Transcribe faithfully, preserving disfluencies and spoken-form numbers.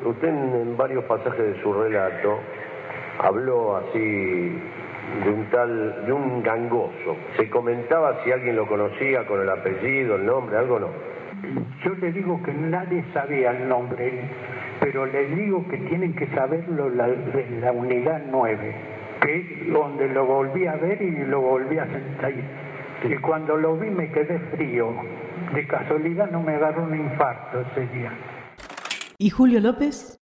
Usted en, en varios pasajes de su relato habló así de un tal, de un gangoso. ¿Se comentaba si alguien lo conocía con el apellido, el nombre, algo no? Yo le digo que nadie sabía el nombre, pero les digo que tienen que saberlo la, de la unidad nueve, que es donde lo volví a ver y lo volví a sentir. Y cuando lo vi me quedé frío. De casualidad no me agarró un infarto ese día. ¿Y Julio López?